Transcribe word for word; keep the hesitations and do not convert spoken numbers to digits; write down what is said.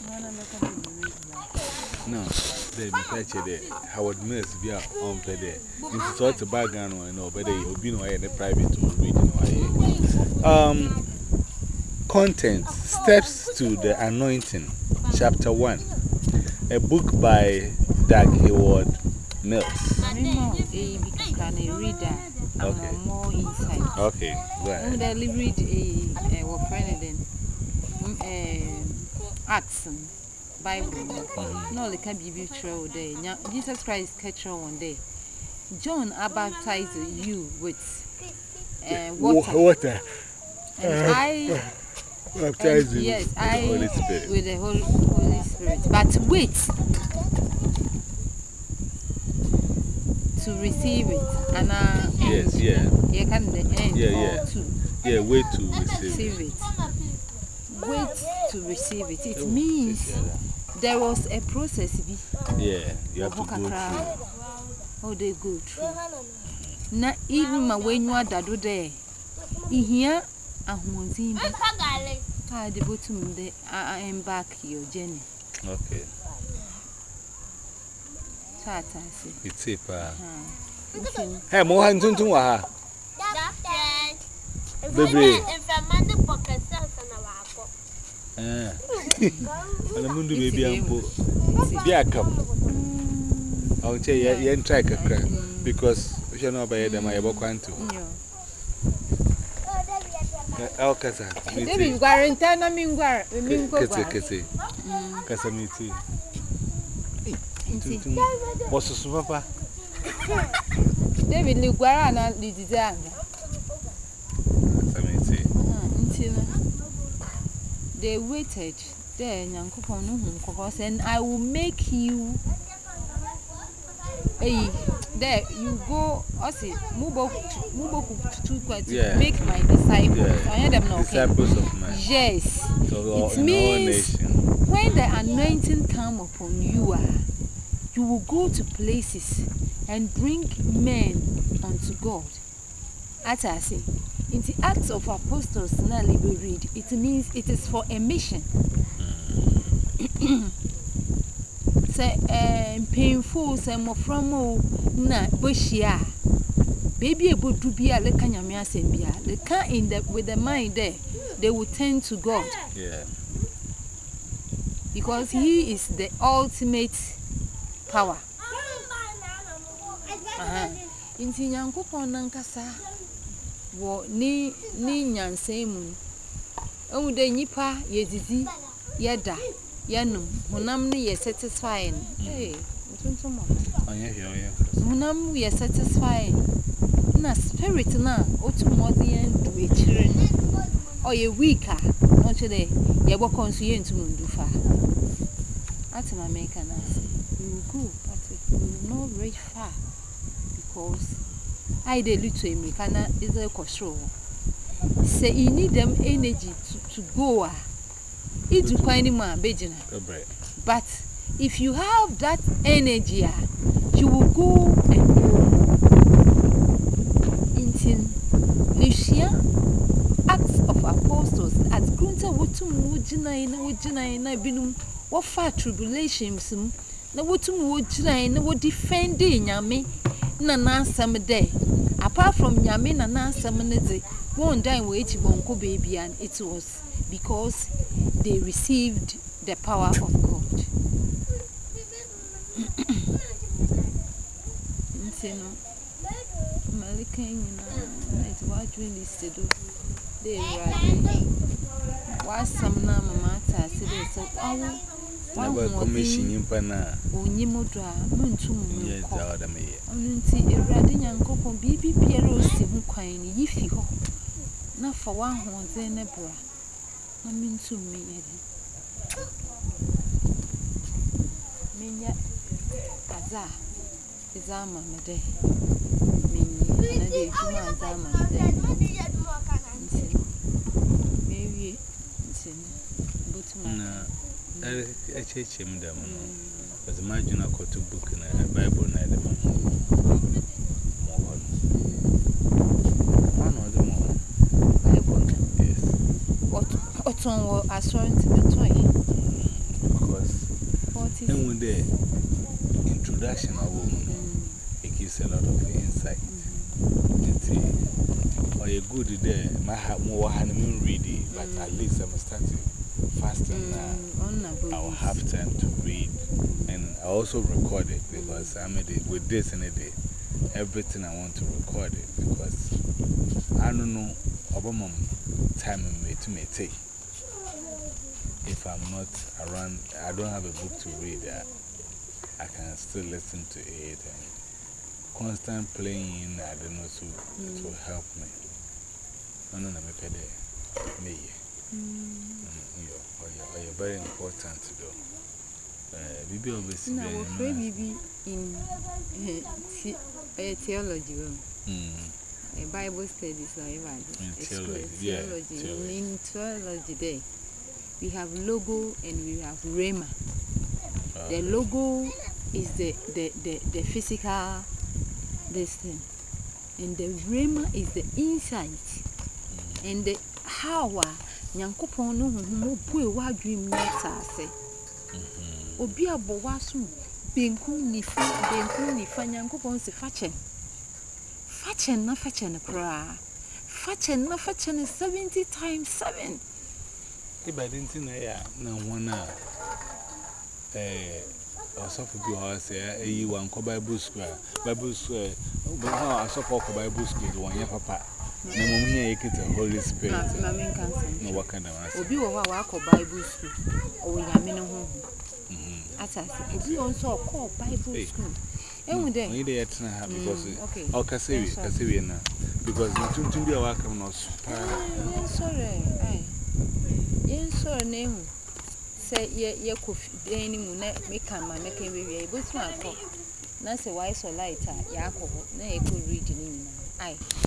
No, they catch it. Howard Mills be on Pede. It's sort of background or no, but you'll be no any private or regional. Um, Content Steps to the Anointing, Chapter one. A book by Doug Hayward Mills. Okay. More insight. Okay, go ahead. I read a friend Acts Bible. No, they can be true day. Jesus Christ catch one day. John baptized you with water. Water. And I baptize you yes, with I the Holy Spirit. With the Holy, Holy Spirit. But wait to receive it. And uh, yes, yeah. You can the end yeah, or yeah. to yeah, wait to receive, receive it. Wait to receive it. It means there was a process. Yeah, you have to go through. Oh, they go through. Now, even when you are that day, here, I won't see I devote to me. I embark your journey. Okay. It's a pa. Hey, Mohan Tuntua. Baby. Ah. And a mundu baby ampo. Be a cup. I'll tell you, you ain't try a crack because we shall not buy them. I ever want to. Alcazar. Maybe you are in town. I mean, where we mean, Cassie, Casamity. What's the super? David Liguarana, the design. They waited there, young coupon, and I will make you. Hey, there you go. I see, Mubo, Mubo to make my disciples. I had them no disciples of mine. Yes, so it means when the anointing come upon you, uh, you will go to places and bring men unto God. As I say, in the Acts of Apostles, now we read, it means it is for a mission. Say, painful, say, more from na bushia. Baby, a good to be a lecanyamia sembia. The car in the with the mind there, they will turn to God. Yeah. Because He is the ultimate power. Uh-huh. Inti Yankupon Nankasa wo ni ni nyansemu. Ewu de nipa yedizi yeda yanum honam ne ye satisfying. Hey, ntuntum mo. Anya hiyo. Honam ye satisfying. Na spirit na otumodi do echire. O ye weaker. No chede ye bo konsu ye ntum ndufa. Atima make an answer. We will go, but we will not reach far because I de little Americana is a control. Say you need them energy to, to go. It's quite more bejina. But if you have that energy, you will go and go. Until Lucia, Acts of Apostles, at Grunta Wotum Wujina in Wujina in Ibinum, what far tribulations, no Wotum Wujina, no defending Yami, Nana some day. Apart from Yamin and Nansamanazi, one time waiting won't baby, and it was because they received the power of God. Malikan, it's what we listed. They were was some Namata said, oh, one commission in Pana, only Mudra, Muntum, yes, out of me. Only a radding and cocoa, baby Piero, Sim Quine, Yiffy ho. Not for one who was in a bra. I mean to me. Minya Aza is our mamma day. Minnie, and I did two months, our mamma day. Maybe it's in I church him them. As imagine I got to book in a Bible night. One or the more. Yes. What on will assurance to the toy? And when the introduction of woman, it gives a lot of insight. Or a good day, my have more honeymoon reading, but at least I'm starting fasting now. I'll have time to read. And I also record it because I'm with this and a day. Everything I want to record it because I don't know about time to me take. If I'm not around, I don't have a book to read, uh, I can still listen to it and constant playing, I don't know, to, mm. to help me. No, no, no, me pay there. Me. You're very important to do. Bibi always no, I'm afraid Bibi in theology. A Bible studies, in theology. Yeah, theology. In theology, day. We have logo and we have rhema. Uh, the logo is the, the, the, the physical this thing. And the rhema is the insight. Mm. And the how Nyankopon no hu bue wa dream net ase. Obi abo wasu benku nifa benku nifa Nyankopon se fachen. Fachen na fachen kra. Fachen na fachen seventy times seven. If I didn't know, no one, eh, or suffer you are say, you want Bible Square, Bible Square, but how I suffer Bible School, one year, Papa. No, here you get the Holy Spirit. No, what kind of answer? Obi wa wa ko Bible School, or Yamino home. As I said, Obi also call Bible School. And then, we did it because, okay, I'll Cassavi, Cassavi now, because you two be a welcome or sorry. Yes, sir, name. Say, ye could any moon make come and make a baby able to call. Nancy, why so light? Yaco, nay, could read in. Aye.